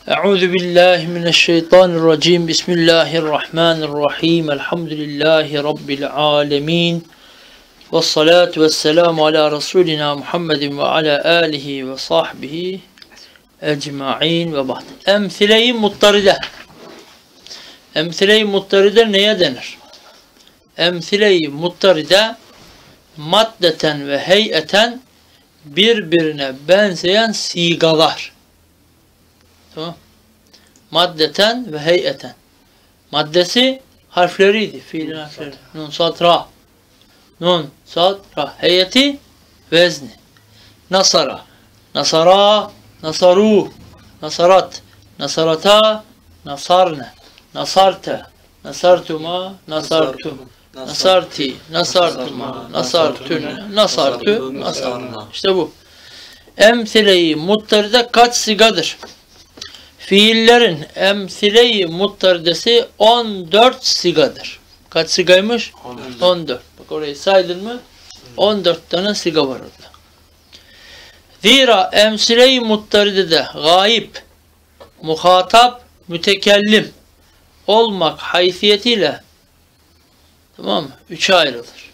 Euzu billahi mineşşeytanirracim. Bismillahirrahmanirrahim. Elhamdülillahi rabbil alamin. Ves salatu vesselamu ala Resulina Muhammedin ve ala alihi ve sahbihi ecmaîn ve ba'd. Emsile-i muttaride. Emsile-i muttaride neye denir? Emsile-i muttaride maddeten ve heyeten birbirine benzeyen sigalar. Tamam. Maddeten ve heyeten. Maddesi harfleriydi. Fiilin harfleri. Nun, sad, ra. Nun, sad, ra. Heyeti vezni. Nasara. Nasara. Nasaru. Nasarat. Nasarata. Nasarne. Nasarte. Nasartuma. Nasartum. Nasarti. Nasartuma. Nasartune. Nasartu. Nasarna. İşte bu. Emsile-i muttaride kaç sigadır? Fiillerin emsile-i muttaridesi 14 sigadır. Kaç sigaymış? 14. Bak orayı saydın mı? 14 tane siga var orada. Zira emsile-i muttaridede gayip, muhatap, mütekellim olmak haysiyetiyle, tamam mı? 3'e ayrılır.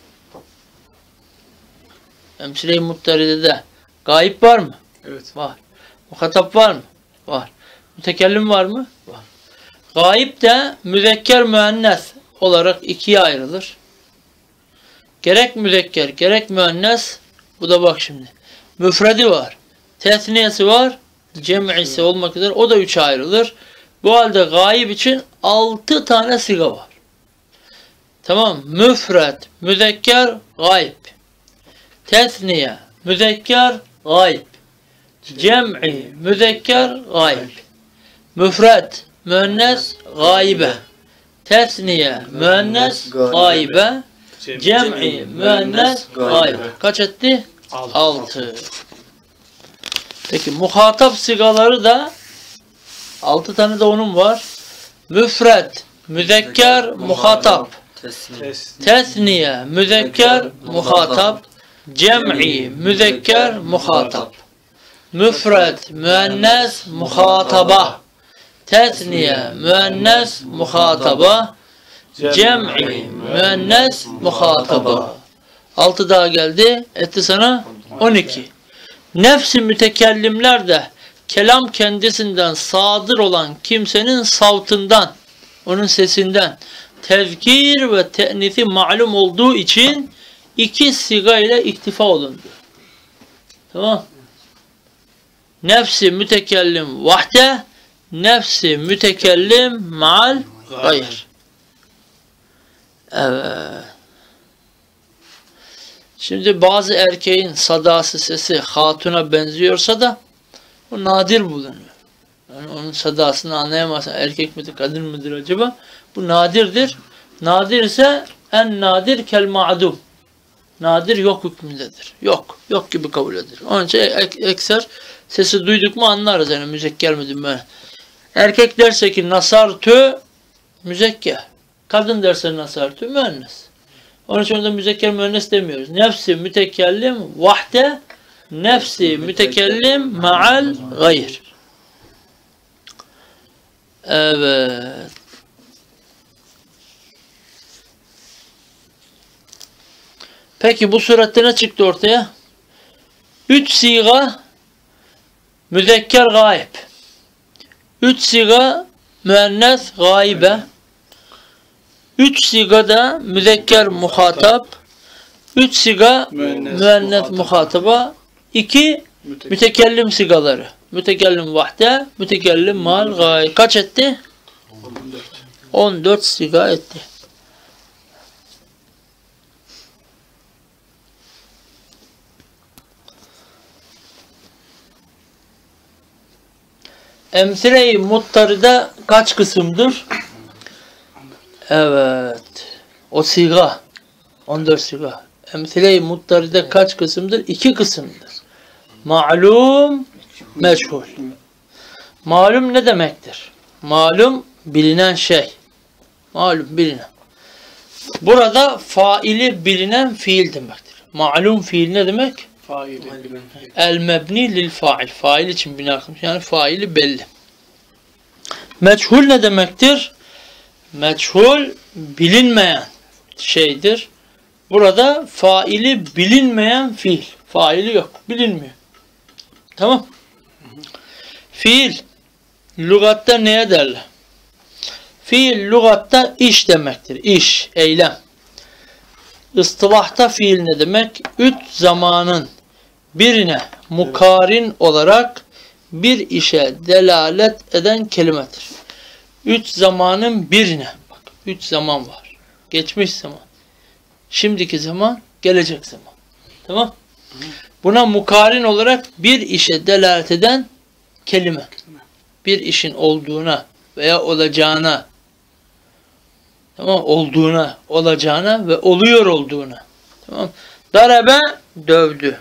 Emsile-i muttaridede gayip var mı? Evet. Var. Muhatap var mı? Var. Mütekellim var mı? Var. Gayip de müzekker müennes olarak ikiye ayrılır. Gerek müzekker gerek müennes, bu da bak şimdi. Müfredi var. Tesniyesi var. Cem'isi olmak üzere o da 3'e ayrılır. Bu halde gayip için 6 tane siga var. Tamam. Müfred, müzekker, gayip. Tesniye, müzekker, gayip. Cem'i, müzekker, gayip. Müfred, müennes, gaybe. Tesniye, müennes, gaybe. Cem'i, müennes, gaybe. Kaç etti? 6. Peki muhatap sigaları da 6 tane de onun var. Müfred, müzekker, muhatap. Tesniye, müzekker, muhatap. Cem'i, müzekker, muhatap. Müfred, müennes, muhataba. Tesniye, müennes, muhataba. Cem'i, müennes, muhataba. 6 daha geldi. Etti sana 12. Nefs-i mütekellimler de kelam kendisinden sadır olan kimsenin savtından, onun sesinden tezkir ve te'nisi malum olduğu için 2 siga ile iktifa olundu. Tamam. Nefsi mütekellim vahde, nefsi mütekellim ma'al gayr. Evet. Şimdi bazı erkeğin sadası, sesi hatuna benziyorsa da bu nadir bulunuyor. Yani onun sadasını anlayamazsın. Erkek midir, kadın mıdır acaba? Bu nadirdir. Nadir ise en nadir kel ma'dum. Nadir yok hükmündedir. Yok. Yok gibi kabul edilir. Onun için ekser sesi duyduk mu anlarız. Yani müzekker midir böyle. Erkek derse ki nasartü müzekker. Kadın derse nasartü müennes. Onun için onda müzekker müennes demiyoruz. Nefsi mütekellim vahde, nefsi mütekellim ma'al gayr. Evet. Peki bu surette ne çıktı ortaya? 3 siga müzekker gayb. 3 siga müennes gaybe. 3 siga da müzekker muhatap. 3 siga müennes muhataba. 2 mütekellim sigaları. Mütekellim vahde, mütekellim mal gayb. Kaç etti? 14 siga etti. Emsile-i muttaride kaç kısımdır? Evet. O siga. 14 siga. Emsile-i muttaride kaç kısımdır? 2 kısımdır. Ma'lum, meçhul. Malum ne demektir? Malum bilinen şey. Malum bilinen. Burada faili bilinen fiil demektir. Ma'lum fiil ne demek? Faili. El mebni lil fail. Fail için bina kılmış. Yani faili belli. Meçhul ne demektir? Meçhul bilinmeyen şeydir. Burada faili bilinmeyen fiil. Faili yok. Bilinmiyor. Tamam. Fiil lügatta neye derler? Fiil lügatta iş demektir. İş, eylem. İstilahta fiil ne demek? Üç zamanın birine mukarin olarak bir işe delalet eden kelimedir. Üç zamanın birine. Bak, üç zaman var. Geçmiş zaman, şimdiki zaman, gelecek zaman. Tamam? Buna mukarin olarak bir işe delalet eden kelime. Bir işin olduğuna veya olacağına, tamam, olduğuna, olacağına ve oluyor olduğuna. Tamam? Darabe dövdü.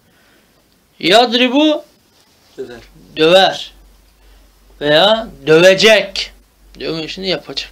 Yadribu döver veya dövecek. Dövme işini yapacak.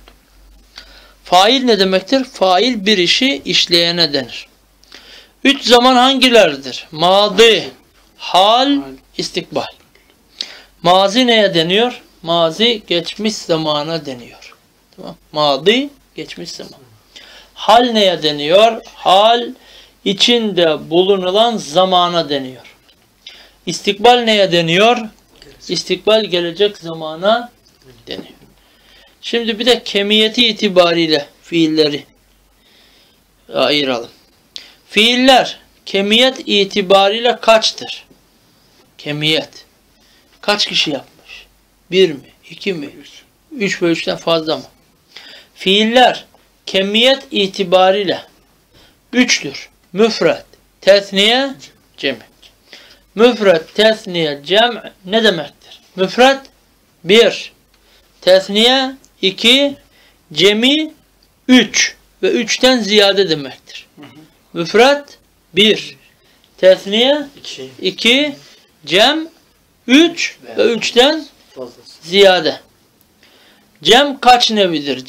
Fail ne demektir? Fail bir işi işleyene denir. Üç zaman hangilerdir? Mazi, hal, istikbal. Mazi neye deniyor? Mazi geçmiş zamana deniyor. Tamam? Mazi geçmiş zaman. Hal neye deniyor? Hal içinde bulunulan zamana deniyor. İstikbal neye deniyor? İstikbal gelecek zamana deniyor. Şimdi bir de kemiyeti itibariyle fiilleri ayıralım. Fiiller kemiyet itibariyle kaçtır? Kemiyet. Kaç kişi yapmış? Bir mi? İki mi? Üç ve üçten fazla mı? Fiiller kemiyet itibariyle üçtür. Müfret, tesniye, cem. Müfret, tesniye, cem ne demektir? Müfret bir, tesniye 2, cemi 3 ve 3'ten ziyade demektir. Müfret 1, tesniye 2, cem 3 ve 3'ten ziyade. Cem kaç nevidir?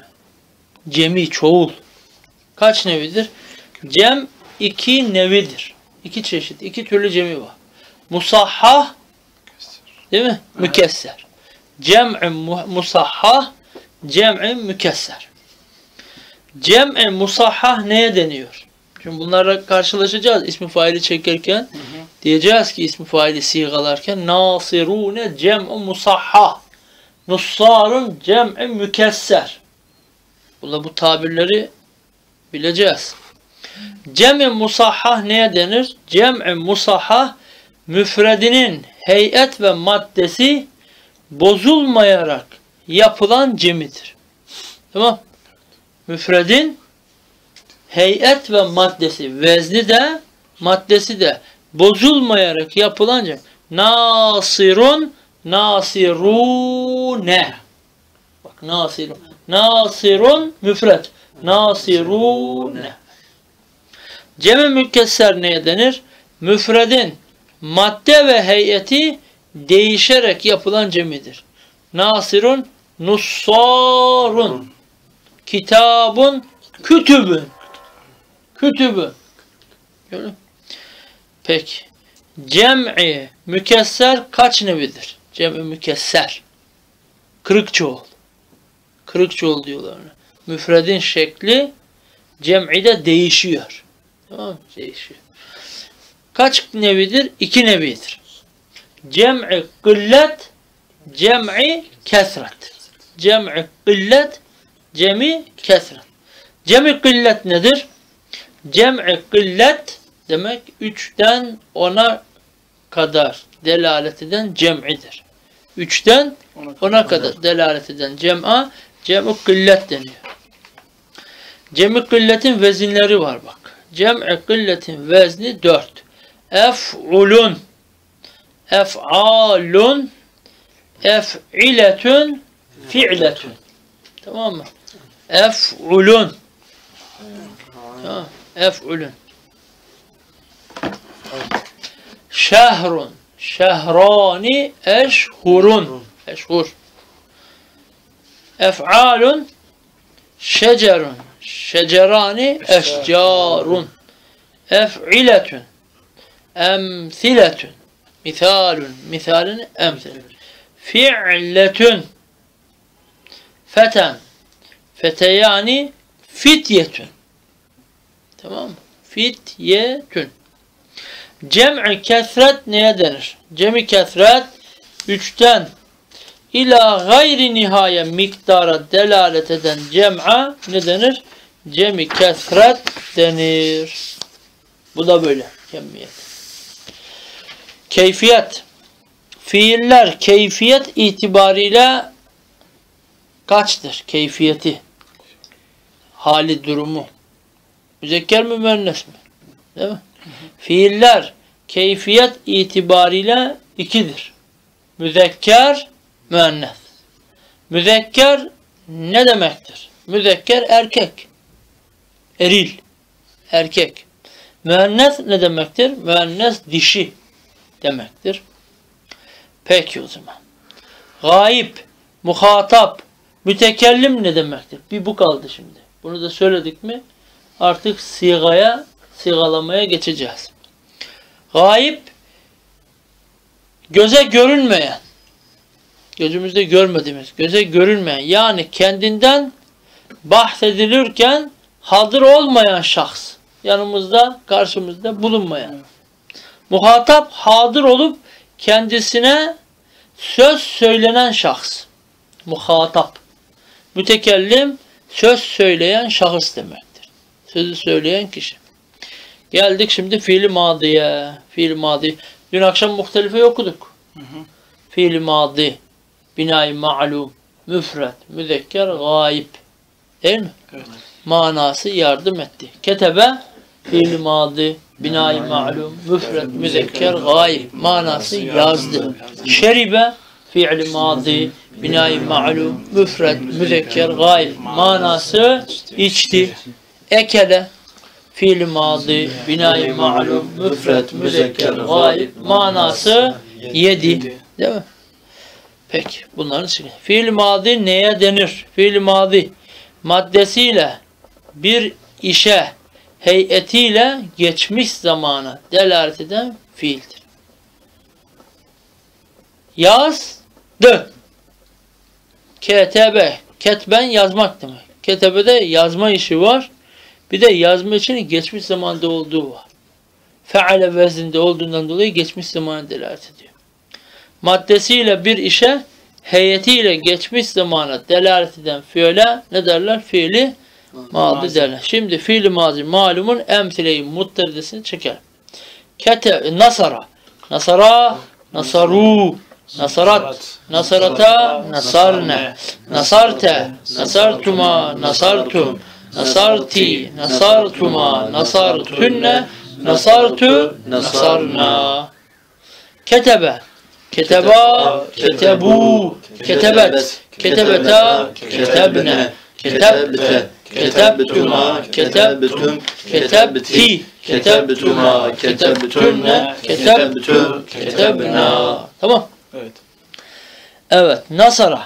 Cemi çoğul. Kaç nevidir? Cem 2 nevidir. 2 çeşit, 2 türlü cemi var. Musahhah, değil mi? Mükesser. Cem'i musahhah, cem'i mükesser. Cem'i musahhah neye deniyor? Şimdi bunlarla karşılaşacağız ismi faili çekerken. Diyeceğiz ki ismi faili sigalarken nasirune cem'i musahhah, nussarun cem'i mükesser. Bu tabirleri bileceğiz. Cem'i musahhah neye denir? Cem'i musahhah müfredinin heyet ve maddesi bozulmayarak yapılan cemidir. Tamam. Müfredin heyet ve maddesi, vezni de maddesi de bozulmayarak yapılan cem. Nasirun, nasirune. Bak nasirun. Nasirun müfred. Nasirune. Cem-i mükesser neye denir? Müfredin madde ve heyeti değişerek yapılan cemidir. Nasirun, nussarun, kitabun, kütübün. Kütübün. Peki. Cem'i mükesser kaç nevidir? Cem'i mükesser. Kırık çoğul. Kırık çoğul diyorlar ona. Müfredin şekli cem'i de değişiyor. Tamam mı? Değişiyor. Kaç nevidir? 2 nevidir. Cem'i kıllet, cem'i kesret. Cem'i kıllet, cem'i kesret. Cem'i kıllet nedir? Cem'i kıllet demek 3'ten 10'a kadar delalet eden cem'idir. 3'ten 10'a kadar delalet eden cem'a cem'i kıllet deniyor. Cem'i kılletin vezinleri var bak. Cem'i kılletin vezni 4. Ef'ulun, ef'alun, ef'iletun, fi'letun. Tamam mı? Ef'ulun. Tamam. Ef'ulun. Şehrun, şehrani, eşhurun. Eşhur. Ef'alun, şecerun, şecerani, eşcarun. Ef'iletun, emsiletun, misalun, misalun, emsiletun. Fi'letun, Feten. Feteyani fityetün. Tamam mı? Fityetün. Cem'i kesret neye denir? Cem'i kesret 3'ten ila gayri nihaye miktara delalet eden cem'a ne denir? Cem'i kesret denir. Bu da böyle. Cemiyet. Keyfiyet. Fiiller keyfiyet itibariyle kaçtır? Keyfiyeti. Hali, durumu. Müzekker mi, müennes mi? Değil mi? Fiiller keyfiyet itibariyle 2'dir. Müzekker, müennes. Müzekker ne demektir? Müzekker erkek. Eril. Erkek. Müennes ne demektir? Müennes dişi demektir. Peki o zaman. Gayip, muhatap, mütekellim ne demektir? Bir bu kaldı şimdi. Bunu da söyledik mi? Artık sigalamaya geçeceğiz. Gayip, göze görünmeyen, gözümüzde görmediğimiz, göze görünmeyen, yani kendinden bahsedilirken hazır olmayan şahs, yanımızda, karşımızda bulunmayan. Muhatap, hadır olup kendisine söz söylenen şahs. Muhatap. Mütekellim, söz söyleyen şahıs demektir. Sözü söyleyen kişi. Geldik şimdi fiil-i madiye. Fiil-i madi. Dün akşam muhtelife okuduk. Fiil-i madi, binayı ma'lum, müfret, müzekker, gayip. Değil mi? Evet. Manası yardım etti. Ketebe, fiil-i madi, binayı ma'lum, müfret, müzekker, gayip. Manası yazdı. Şeribe, fiil-i madi, binayı ma'lum, müfret, müzekker, gayip. Manası içti. Ekele, fiil-i madi, binayı ma'lum, müfret, müzekker, gayip. Manası yedi. Değil mi? Peki. Bunların için. Fiil-i madi neye denir? Fiil-i madi maddesiyle bir işe, heyetiyle geçmiş zamana delalet eden fiildir. Yazdı. Ketebe. Ketben yazmak demek. Ketebede yazma işi var. Bir de yazma için geçmiş zamanda olduğu var. Feale vezinde olduğundan dolayı geçmiş zamana delalet ediyor. Maddesiyle bir işe, heyetiyle geçmiş zamana delalet eden fiile ne derler? Fiili madi derler. Şimdi fiili madi malumun emsile-i mutteridesini çekelim. Nasara. Nasara, nasaru. Nasarat, nasarata, nasarne. Nasarte, nasartuma, nasartum. Nasarti, nasartuma, nasartünne. Nasartu, nasarna. Ketebe. Keteba, ketebu, ketebet, ketebeta, ketebne, ketebte, ketebtuma, ketebtum, ketebti, ketebtuma, ketebtünne, ketebtu, ketebna. Tamam. Evet. Evet. Nasara.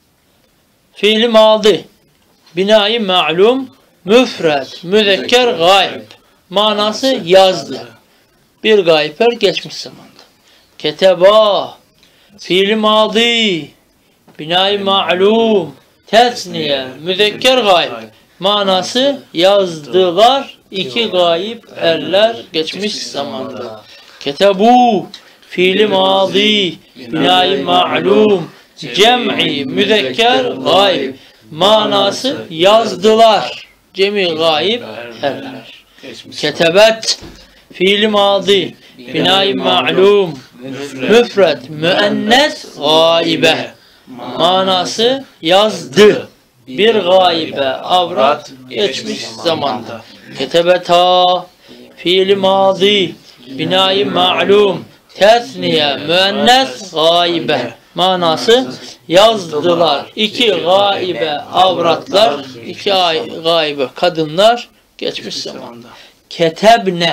Fiili madi. Binayı ma'lum, müfred, müzekker, gayb. Manası yazdı. Bir gayber geçmiş zamanda. Keteba, fiil-i madi, binayı ma'lum, tesniye, müzekker gayb. Manası yazdılar, iki gayip erler geçmiş zamanda. Ketebu, fiil-i madi, binayı ma'lum, cem'i, müzekker gayb. Manası yazdılar, cem'i gayip erler. Ketebet, fiil-i madi, binayı ma'lum, müfred, müennes, gaibe. Manası yazdı. Bir gaibe, avrat, geçmiş zamanda. Ketebeta, fiil-i madi, binayı ma'lum, tesniye, müennes, gaibe. Manası yazdılar. İki gaibe avratlar, iki gaibe kadınlar geçmiş zamanda. Ketebne.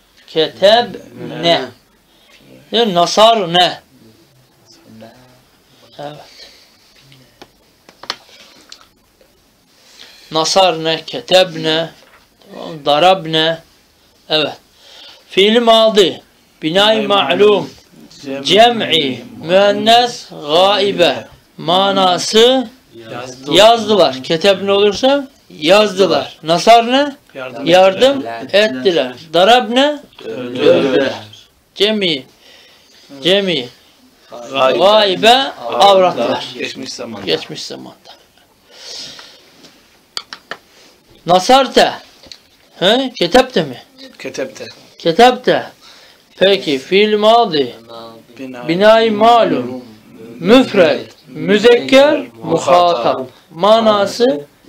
Ketebne. Nasar ne? Evet. Nasar ne? Ketebne. Darabne. Evet. Fiil-i madi. Binay ma'lum. Cem'i. Müennes. Gaibe. Manası Yazdılar. Ketebne olursa yazdılar. Nasar ne? Yardım ettiler. Darabne? Dövdüler. Cemi. Gaybe avratlar. Geçmiş zamanda. Geçmiş zamanda. Nasarte. He? Ketebte mi? Ketebte. Ketebte. Peki fiil madi. Binayı malum. Müfred. Müzekker. Muhatap. Manası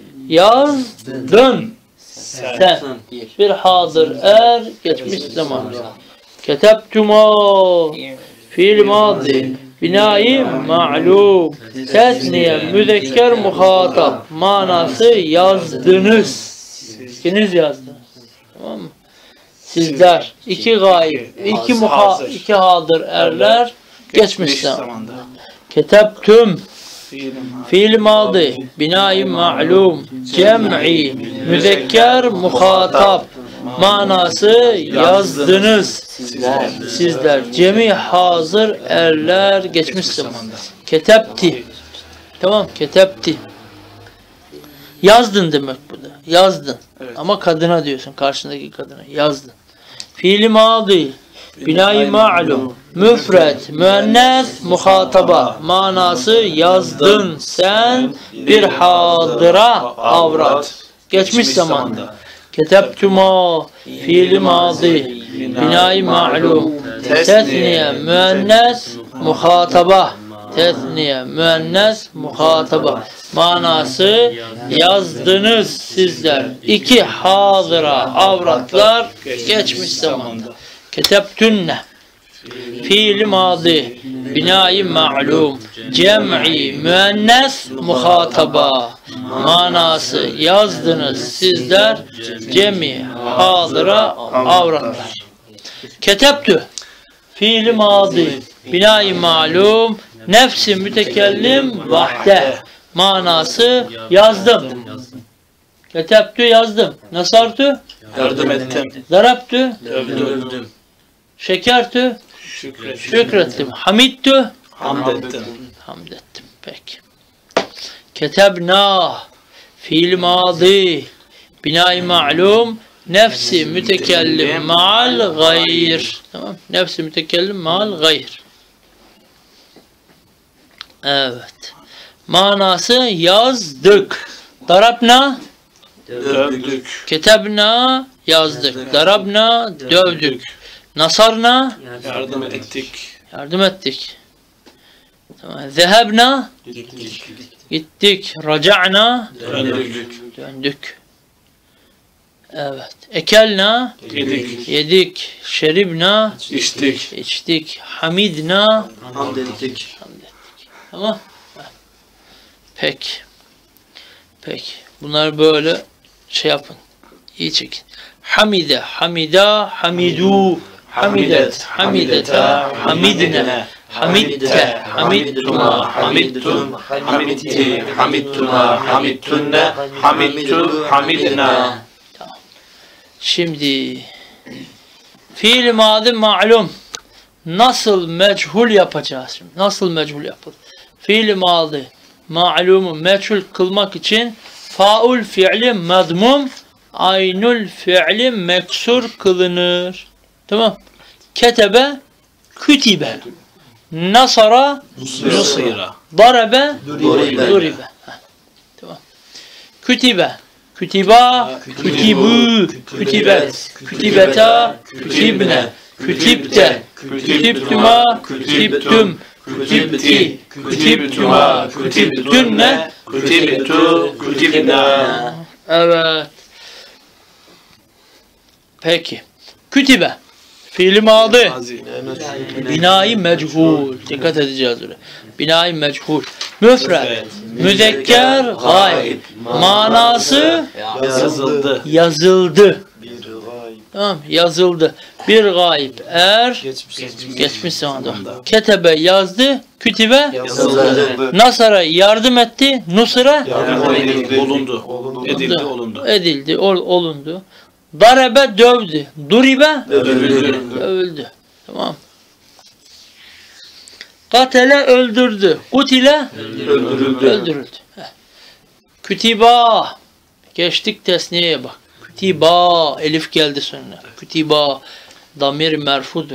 yazdın. Sen. Bir hadır er geçmiş zaman. Ketebtuma. Fiil madi. Binayı ma'lum. Tesniye müzekker muhatap. Manası yazdınız. İkiniz yazdınız. Tamam mı? Sizler iki gayb, iki hadır erler geçmiş zamanda. Ketebtüm. Fiil madi. Binayı ma'lum. Cem'i müzekker muhatap. Manası yazdınız. Sizler. Cemi hazır erler geçmiş zamanda. Ketebti. Tamam, ketebti. Yazdın demek bu da. Yazdın. Evet. Ama kadına diyorsun. Karşındaki kadına. Yazdın. Fiil madi. Binayı ma'lum. Müfret. Müennes. Muhataba. Manası yazdın. Sen bir hadıra avrat. Geçmiş zamanda. Ketebtuma. Fiil madi. Binayı ma'lum. Tesniye. Müennes. Muhataba. Tesniye, müennes, muhataba. Manası yazdınız sizler. İki hadıra avratlar geçmiş zamanda. Ketebtünne. Fiil madi. Binayı ma'lum. Cem'i müennes muhataba. Manası yazdınız sizler. Cem'i hadıra avratlar. Ketebtü. Fiil madi. Binayı ma'lum. Nefsi mütekellim vahde. Manası yazdım. Ketebtü yazdım. Nasartü Yardım ettim. darabtü Övdüm. şekertü şükrettim. Hamittü Hamd ettim. hamd ettim. Peki. Ketebna. Fiil madi. Binayı ma'lum. Nefsi mütekellim ma'al gayr. Tamam. Nefsi mütekellim ma'al gayr. Evet. Manası yazdık. Darabna. Dövdük. Ketebna yazdık. Darabna dövdük. Nasarna Yardım ettik. yardım ettik. Tamam. Zehebna gittik. Raca'na Döndük. döndük. Evet. Ekelna Yedik. yedik. Şeribna İçtik. içtik. Hamidna Hamd ettik. tamam. Peki. Peki. Bunlar böyle şey yapın. İyi çekin. Hamide, hamida, hamidu, hamidet, hamideta, hamidne, hamitte, hamittuma, hamittum, Hamitti. Hamittuna. Hamittunne. Hamittu. Hamidna. Şimdi fiil madi ma'lum. Nasıl meçhul yapacağız şimdi? Nasıl meçhul yapılır? Fiil madi ma'lumu meçhul kılmak için faul fiili madmum, aynul fiili meksur kılınır. Tamam. Ketebe kütibe. Nasara Nusira. darabe duribe. Tamam. Kütibe. Kütiba, kütibü, kütibet, kütibeta, kütibne, kütibte, kütibtüma, kütibtüm, kütibti, kütibtüma, kütibtünne, Kütibtu. Kütibna. Evet. Peki. Kütibe. Fiili madı. Azi. Binayı mechul. Dikkat edeceğiz öyle. Binayı mechul. Müfred. Müzekker gayb. Manası Yazıldı. yazıldı. Tamam, yazıldı. Bir gayb er geçmiş zamanda. Ketebe yazdı. Kütibe Yazıldı. Nasara yardım etti. Nusra Yardım edildi. Olundu. Edildi. Olundu. edildi. Olundu. Darebe dövdü. Duribe Dövüldü. dövüldü. Tamam. Katele öldürdü. Kutile öldürüldü. Kütiba. Geçtik tesniyeye bak. Kütiba. Elif geldi sonra. Kütiba. Damir merfudur.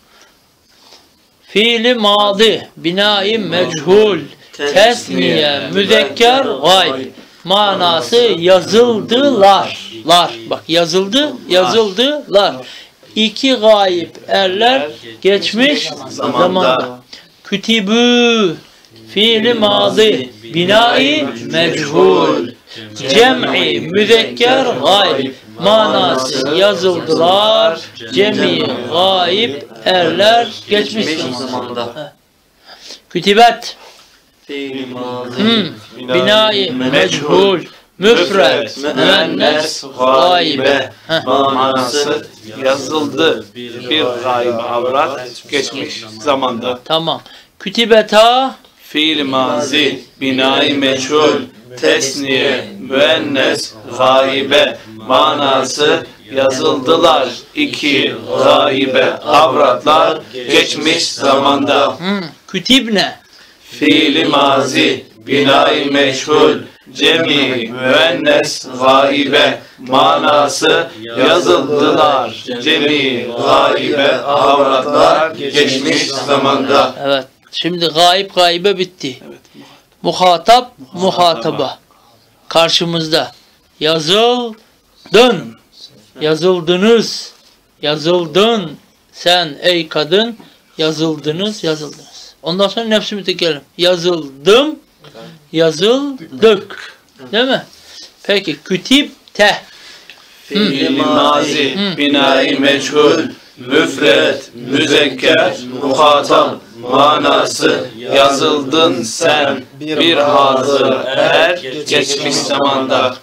Fiili madi. Binai meçhul. Tesniye. Müzekker gayb. Manası yazıldılar. Bak yazıldılar. İki gayip erler geçmiş zamanda. Kütibü. Fiili madi. Binai meçhul. Cem'i müzekker gayb. Manası yazıldılar. Cem'i gayip erler geçmiş zamanda. Kütibet. Binai meçhul. Müfred. Müennes gaybe. Manası yazıldı. Bir gayb avrat geçmiş zamanda. Tamam. Kütibeta. Fiil mazi, binai meçhul, tesniye, müennes, gaibe, manası yazıldılar. İki gaibe avratlar geçmiş zamanda. Kütibne. Fiil mazi, binai meçhul, cemi, müennes, gaibe, manası yazıldılar. Cemi, gaibe avratlar geçmiş zamanda. Evet. Şimdi gaybe bitti. Muhatap, muhataba. Karşımızda. Yazıldın. Yazıldınız. Yazıldın. Sen ey kadın. Yazıldınız. Ondan sonra nefsi mütekellim. Yazıldım. Yazıldık. Değil mi? Peki. Kütibte. Fiil mazi, binai meçhul, müfred, müzekker, muhatap, manası yazıldın sen bir hazır er geçmiş zamanda.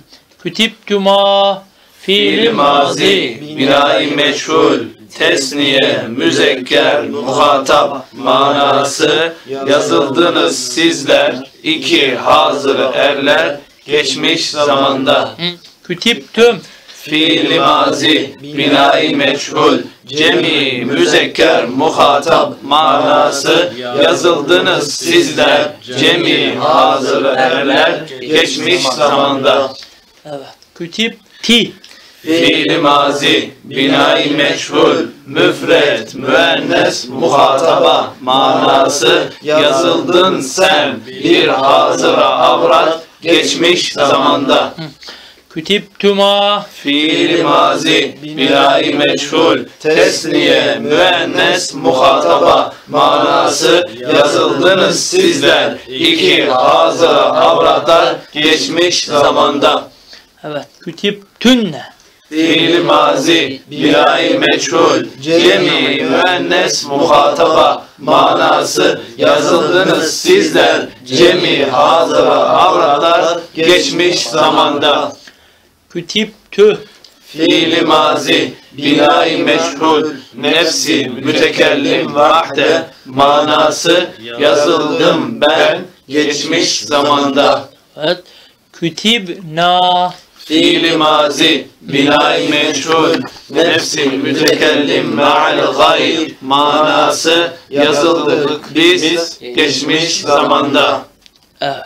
Kütibtüma. Fiil mazi, binai meçhul, tesniye, müzekker, muhatap, manası yazıldınız sizler iki hazır erler geçmiş zamanda. Kütibtüm. Fiil mazi, binai meçhul, cemi, müzekker, muhatap, manası yazıldınız sizler, cemi, hazır erler, geçmiş zamanda. Evet. Kütibti. Fiil mazi, binai meçhul, müfred, müennes, muhataba, manası yazıldın sen, bir hazıra avrat, geçmiş zamanda. Kütibtüma. Fiil mazi, binai meçhul, tesniye, müennes, muhataba, manası yazıldınız sizler, iki hazıra avratlar, geçmiş zamanda. Evet. Kütibtünne. Fiil mazi, binai meçhul, cemi, müennes, muhataba, manası yazıldınız sizler, cemi, hazıra avratlar, geçmiş zamanda. Kütibtü. Fiil mazi, binai meçhul, nefsi, mütekellim vahde, manası yazıldım ben, geçmiş zamanda. Evet. Kütibna. Fiil mazi, binai meçhul, nefsi, mütekellim ma'al gayb, manası yazıldık biz, geçmiş zamanda. Evet.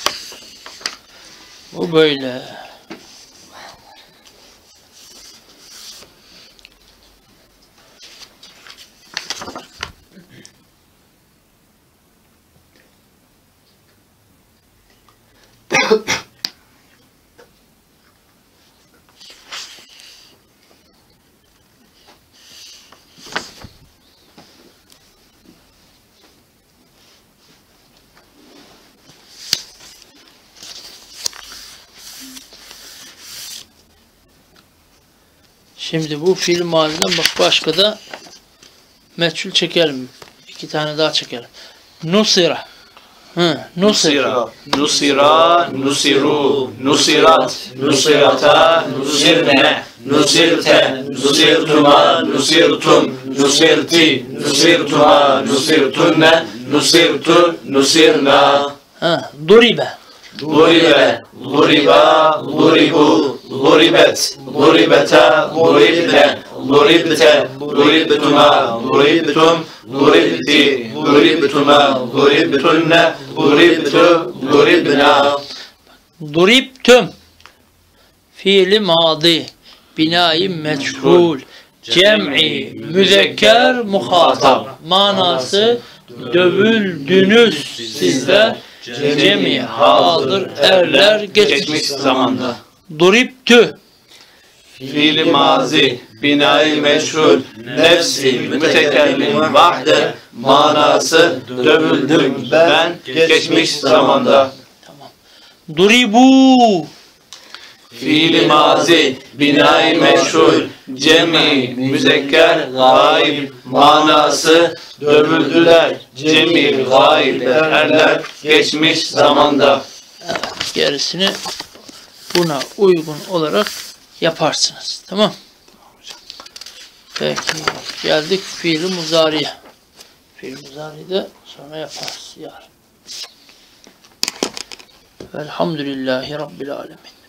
Bu böyle. Şimdi bu fiil maziden bak başka da meçhul çekelim. İki tane daha çekelim. Nusira. Nusira, nusira, nusiru, nusirat, nusirata, nusirne, nusirte, nusirtuma, nusirtum, nusirti, nusirtuma, nusirtunne, nusirtu, nusirna. Duribe. Duribe, duriba, duribu, duribet, duribeta, duribne, ضربت ضربتما ضربتم ضربتي ضربتما ضربتن ضربت ضربنا. Duriptüm fiili madi, binayı meçhul, cem'i müzekker muhatap. Manası dövüldünüz sizler, cem'i hadır erler geçmiş zamanda. Duriptü Fiili mazi, binayı meşhur, nefsi, mütekellim, vahde, manası, dövüldüm ben, geçmiş zamanda. Duribu Fiili mazi, binayı meşhur, cemi, müzekker, gaib, manası, dövüldüler, cemi, gaib, erler, geçmiş zamanda. gerisini buna uygun olarak yaparsınız. Tamam. Peki. Geldik fiil-i muzariye. Fiil-i muzariyi de sonra yaparız yarın. Velhamdülillahi Rabbil alemin.